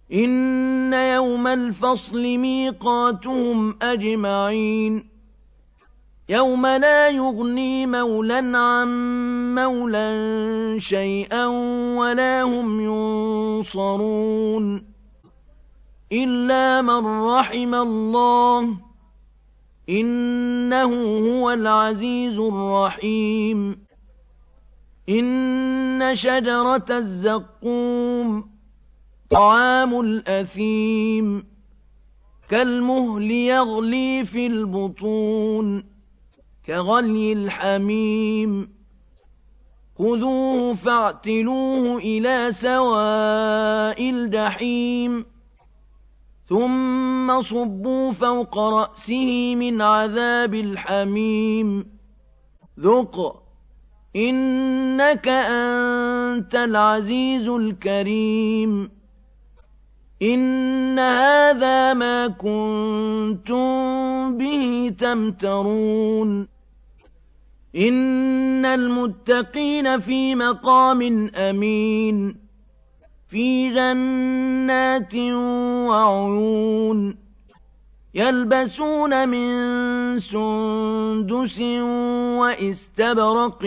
إن يوم الفصل ميقاتهم أجمعين يوم لا يغني مولى عن مولى شيئا ولا هم ينصرون إلا من رحم الله إنه هو العزيز الرحيم إن شجرة الزقوم طعام الأثيم كالمهل يغلي في البطون كغلي الحميم خذوه فاعتلوه إلى سواء الجحيم ثم صبوا فوق رأسه من عذاب الحميم ذق إنك أنت العزيز الكريم إن هذا ما كنتم به تمترون إن المتقين في مقام أمين في جنات وعيون يلبسون من سندس وإستبرق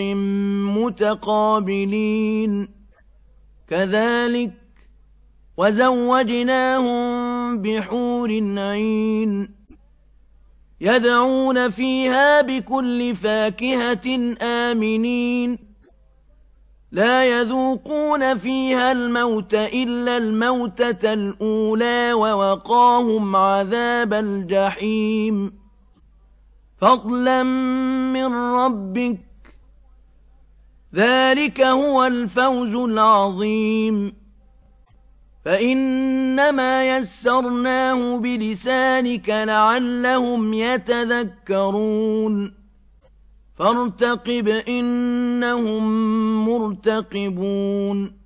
متقابلين كذلك وزوجناهم بحور عين يدعون فيها بكل فاكهة آمنين لا يذوقون فيها الموت إلا الموتة الأولى ووقاهم عذاب الجحيم فضلا من ربك ذلك هو الفوز العظيم فإنما يسرناه بلسانك لعلهم يتذكرون فارتقب إنهم مرتقبون